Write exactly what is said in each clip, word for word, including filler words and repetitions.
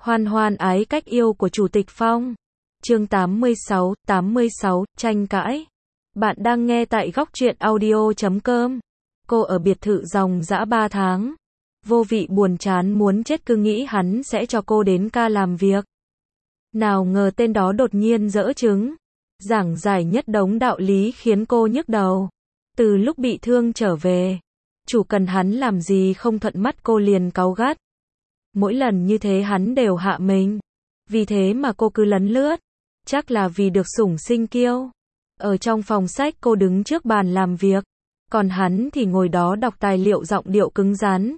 Hoan hoan ái cách yêu của Chủ tịch Phong. Chương tám mươi sáu, tám mươi sáu, tranh cãi. Bạn đang nghe tại góc truyện audio chấm com. Cô ở biệt thự dòng dã ba tháng. Vô vị buồn chán muốn chết, cứ nghĩ hắn sẽ cho cô đến ca làm việc. Nào ngờ tên đó đột nhiên giở trứng. Giảng giải nhất đống đạo lý khiến cô nhức đầu. Từ lúc bị thương trở về, chủ cần hắn làm gì không thuận mắt cô liền cáu gắt. Mỗi lần như thế hắn đều hạ mình. Vì thế mà cô cứ lấn lướt. Chắc là vì được sủng sinh kiêu. Ở trong phòng sách cô đứng trước bàn làm việc. Còn hắn thì ngồi đó đọc tài liệu giọng điệu cứng rắn.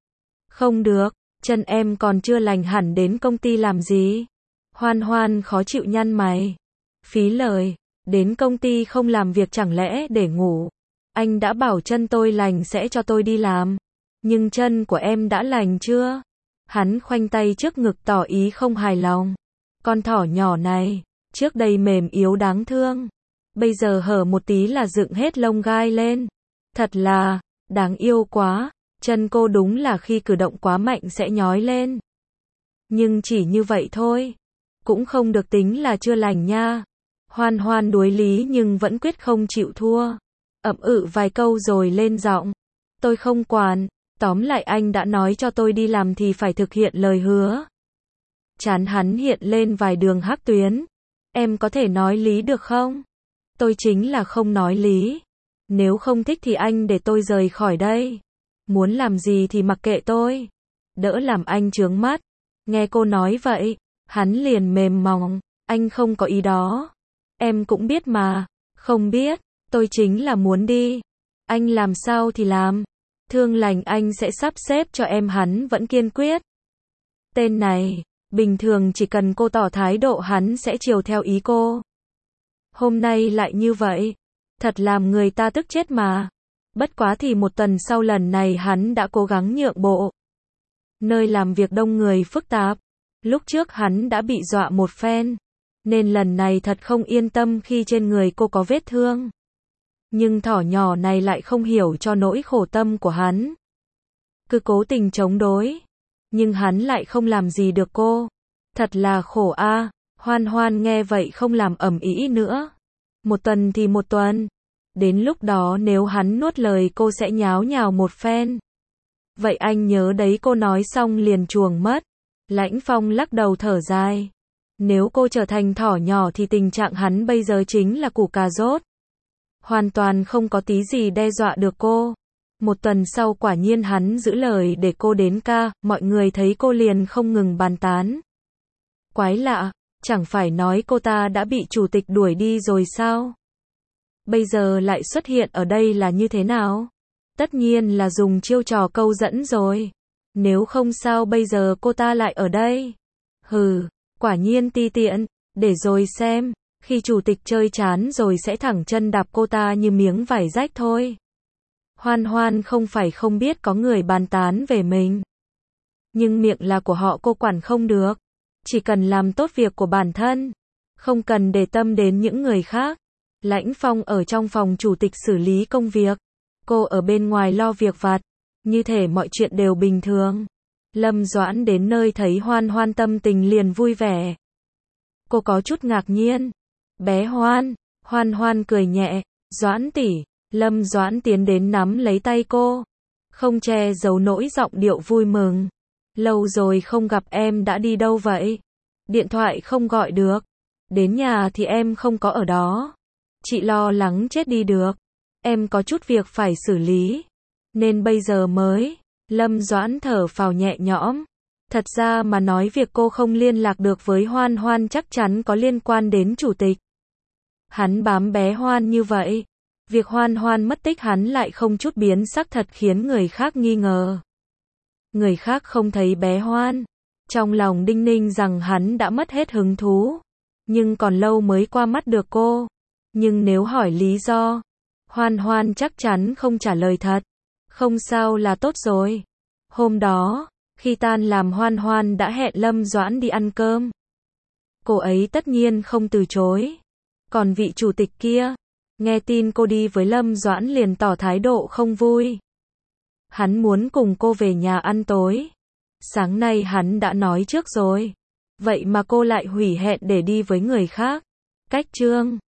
Không được, chân em còn chưa lành hẳn, đến công ty làm gì? Hoan hoan khó chịu nhăn mày. Phí lời, đến công ty không làm việc chẳng lẽ để ngủ? Anh đã bảo chân tôi lành sẽ cho tôi đi làm. Nhưng chân của em đã lành chưa? Hắn khoanh tay trước ngực tỏ ý không hài lòng. Con thỏ nhỏ này, trước đây mềm yếu đáng thương. Bây giờ hở một tí là dựng hết lông gai lên. Thật là, đáng yêu quá. Chân cô đúng là khi cử động quá mạnh sẽ nhói lên. Nhưng chỉ như vậy thôi. Cũng không được tính là chưa lành nha. Hoan hoan đuối lý nhưng vẫn quyết không chịu thua. Ậm ừ vài câu rồi lên giọng. Tôi không quản. Tóm lại anh đã nói cho tôi đi làm thì phải thực hiện lời hứa. Trán hắn hiện lên vài đường hắc tuyến. Em có thể nói lý được không? Tôi chính là không nói lý. Nếu không thích thì anh để tôi rời khỏi đây. Muốn làm gì thì mặc kệ tôi. Đỡ làm anh chướng mắt. Nghe cô nói vậy, hắn liền mềm mỏng. Anh không có ý đó. Em cũng biết mà. Không biết, tôi chính là muốn đi. Anh làm sao thì làm. Thương lành anh sẽ sắp xếp cho em, hắn vẫn kiên quyết. Tên này, bình thường chỉ cần cô tỏ thái độ hắn sẽ chiều theo ý cô. Hôm nay lại như vậy. Thật làm người ta tức chết mà. Bất quá thì một tuần sau lần này hắn đã cố gắng nhượng bộ. Nơi làm việc đông người phức tạp. Lúc trước hắn đã bị dọa một phen. Nên lần này thật không yên tâm khi trên người cô có vết thương. Nhưng thỏ nhỏ này lại không hiểu cho nỗi khổ tâm của hắn. Cứ cố tình chống đối. Nhưng hắn lại không làm gì được cô. Thật là khổ a. À. Hoan hoan nghe vậy không làm ầm ĩ nữa. Một tuần thì một tuần. Đến lúc đó nếu hắn nuốt lời cô sẽ nháo nhào một phen. Vậy anh nhớ đấy, cô nói xong liền chuồng mất. Lãnh Phong lắc đầu thở dài. Nếu cô trở thành thỏ nhỏ thì tình trạng hắn bây giờ chính là củ cà rốt. Hoàn toàn không có tí gì đe dọa được cô. Một tuần sau quả nhiên hắn giữ lời để cô đến ca, mọi người thấy cô liền không ngừng bàn tán. Quái lạ, chẳng phải nói cô ta đã bị chủ tịch đuổi đi rồi sao? Bây giờ lại xuất hiện ở đây là như thế nào? Tất nhiên là dùng chiêu trò câu dẫn rồi. Nếu không sao bây giờ cô ta lại ở đây? Hừ, quả nhiên ti tiện, để rồi xem. Khi chủ tịch chơi chán rồi sẽ thẳng chân đạp cô ta như miếng vải rách thôi. Hoan hoan không phải không biết có người bàn tán về mình. Nhưng miệng là của họ cô quản không được. Chỉ cần làm tốt việc của bản thân. Không cần để tâm đến những người khác. Lãnh Phong ở trong phòng chủ tịch xử lý công việc. Cô ở bên ngoài lo việc vặt. Như thể mọi chuyện đều bình thường. Lâm Doãn đến nơi thấy hoan hoan tâm tình liền vui vẻ. Cô có chút ngạc nhiên. Bé Hoan, Hoan Hoan cười nhẹ, Doãn tỷ. Lâm Doãn tiến đến nắm lấy tay cô. Không che giấu nỗi giọng điệu vui mừng. Lâu rồi không gặp, em đã đi đâu vậy? Điện thoại không gọi được. Đến nhà thì em không có ở đó. Chị lo lắng chết đi được. Em có chút việc phải xử lý. Nên bây giờ mới. Lâm Doãn thở phào nhẹ nhõm. Thật ra mà nói việc cô không liên lạc được với Hoan Hoan chắc chắn có liên quan đến chủ tịch. Hắn bám bé Hoan như vậy. Việc Hoan Hoan mất tích hắn lại không chút biến sắc thật khiến người khác nghi ngờ. Người khác không thấy bé Hoan. Trong lòng đinh ninh rằng hắn đã mất hết hứng thú. Nhưng còn lâu mới qua mắt được cô. Nhưng nếu hỏi lý do, Hoan Hoan chắc chắn không trả lời thật. Không sao là tốt rồi. Hôm đó, khi tan làm Hoan Hoan đã hẹn Lâm Doãn đi ăn cơm. Cô ấy tất nhiên không từ chối. Còn vị chủ tịch kia, nghe tin cô đi với Lâm Doãn liền tỏ thái độ không vui. Hắn muốn cùng cô về nhà ăn tối. Sáng nay hắn đã nói trước rồi. Vậy mà cô lại hủy hẹn để đi với người khác. Cách chương